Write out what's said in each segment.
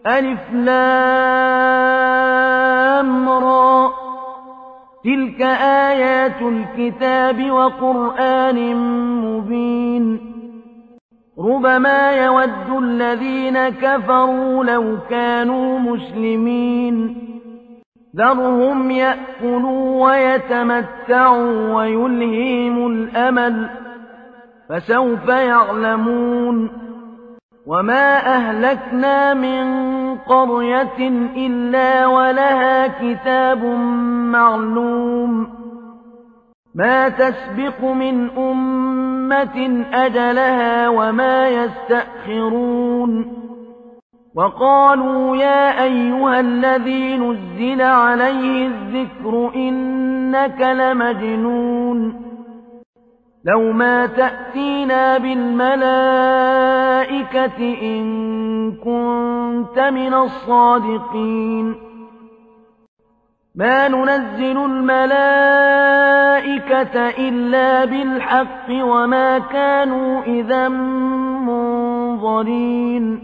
ألف لام را تلك آيات الكتاب وقرآن مبين ربما يود الذين كفروا لو كانوا مسلمين ذرهم يأكلوا ويتمتعوا ويلهيهم الأمل فسوف يعلمون وما أهلكنا من قرية إلا ولها كتاب معلوم ما تسبق من أمة أجلها وما يستأخرون وقالوا يا أيها الذي نزل عليه الذكر إنك لمجنون لو ما تأتينا بالملائكة إن كنت من الصادقين ما ننزل الملائكة إلا بالحق وما كانوا إذا منظرين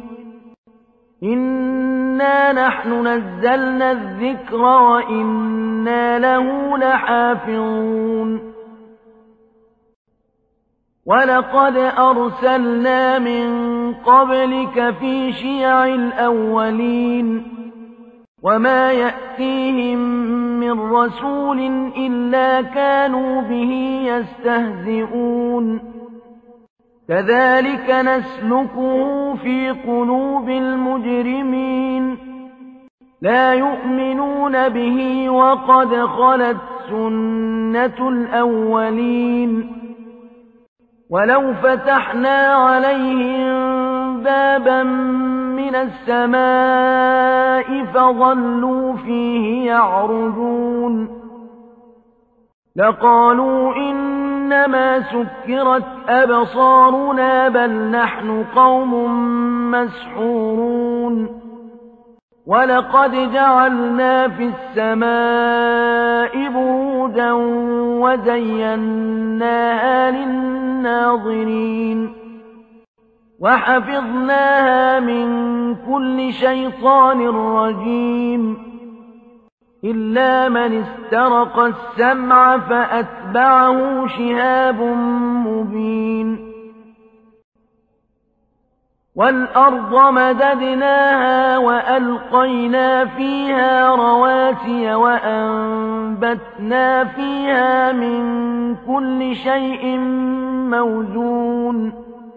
إنا نحن نزلنا الذكر وإنا له لحافظون ولقد أرسلنا من قبلك في شيع الأولين وما يأتيهم من رسول إلا كانوا به يستهزئون كذلك نسلكه في قلوب المجرمين لا يؤمنون به وقد خلت سنة الأولين ولو فتحنا عليهم بابا من السماء فظلوا فيه يعرجون لقالوا إنما سكرت أبصارنا بل نحن قوم مسحورون ولقد جعلنا في السماء بروجا وزيناها للناظرين وحفظناها من كل شيطان رجيم إلا من استرق السمع فأتبعه شهاب مبين والأرض مددناها وألقينا فيها رواسي وأنبتنا فيها من كل شيء موزون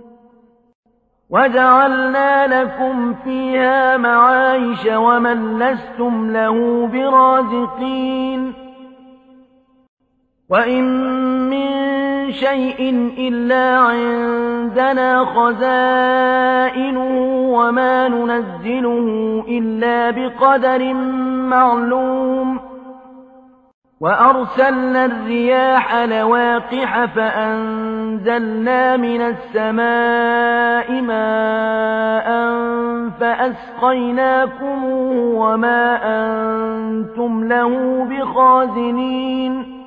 وجعلنا لكم فيها معايش ومن لستم له برازقين وإن من شيء إلا عندنا خزائنه وما ننزله إلا بقدر معلوم وأرسلنا الرياح لواقح فأنزلنا من السماء ماء فأسقيناكموه وما أنتم له بخازنين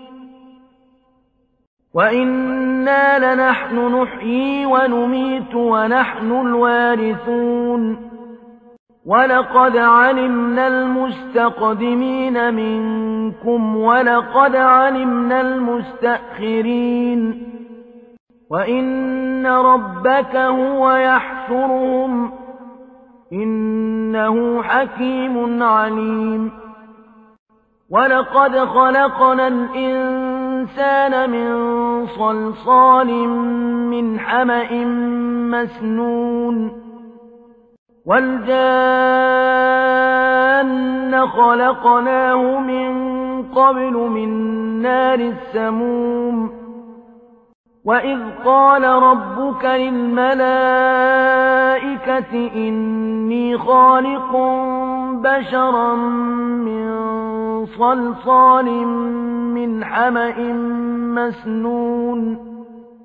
وإنا لنحن نحيي ونميت ونحن الوارثون ولقد علمنا المستقدمين منكم ولقد علمنا المستأخرين وإن ربك هو يحشرهم إنه حكيم عليم ولقد خلقنا الإنسان من صلصال من حمأ مسنون والجان خلقناه من قبل من نار السموم وإذ قال ربك للملائكة إني خالق بشرا من صلصال من حمأ مسنون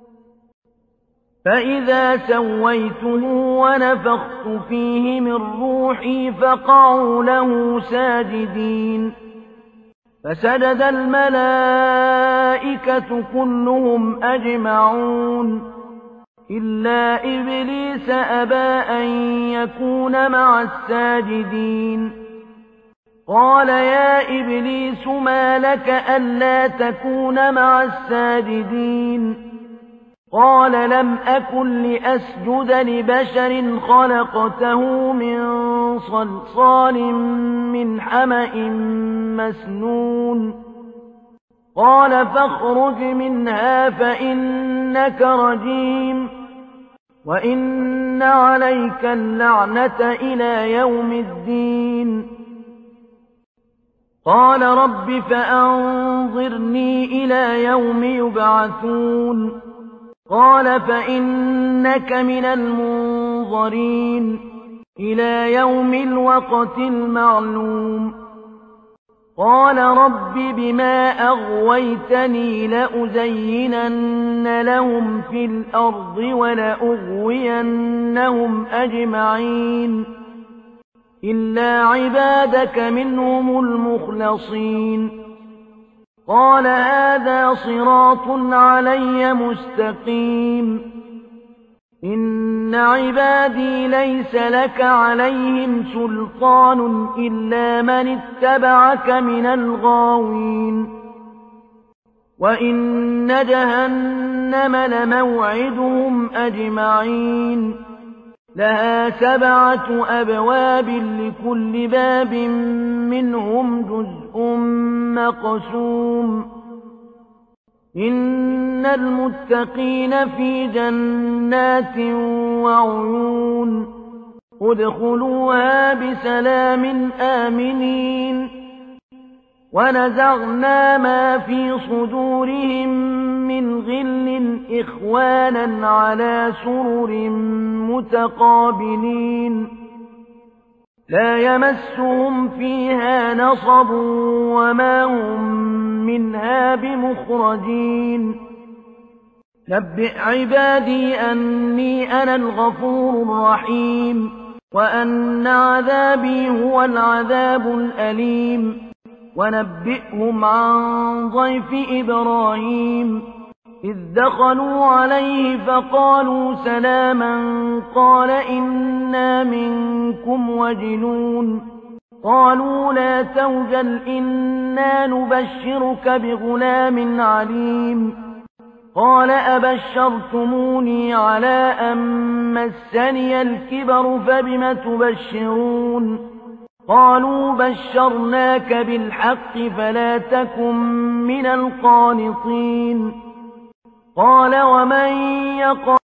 فإذا سويته ونفخت فيه من روحي فقعوا له ساجدين فسجد الملائكة كلهم أجمعون إلا إبليس أبى أن يكون مع الساجدين قال يا إبليس ما لك ألا تكون مع الساجدين قال لم أكن لأسجد لبشر خلقته من صلصال من حمأ مسنون قال فاخرج منها فإنك رجيم وإن عليك اللعنة إلى يوم الدين قال رب فأنظرني إلى يوم يبعثون قال فإنك من المنظرين إلى يوم الوقت المعلوم قال رب بما أغويتني لأزينن لهم في الأرض ولأغوينهم أجمعين إلا عبادك منهم المخلصين قال هذا صراط علي مستقيم إن عبادي ليس لك عليهم سلطان إلا من اتبعك من الغاوين وإن جهنم لموعدهم أجمعين لها 7 أبواب لكل باب منهم جزء مقسوم إن المتقين في جنات وعيون ادخلوها بسلام آمنين ونزعنا ما في صدورهم من غل إخوانا على سرر متقابلين لا يمسهم فيها نصب وما هم منها بمخرجين نبئ عبادي أني أنا الغفور الرحيم وأن عذابي هو العذاب الأليم ونبئهم عن ضيف إبراهيم إذ دخلوا عليه فقالوا سلاما قال إنا منكم وجلون قالوا لا توجل إنا نبشرك بغلام عليم قال أبشرتموني على أن مسني الكبر فبم تبشرون قالوا بشرناك بالحق فلا تكن من القانطين قال ومن يقل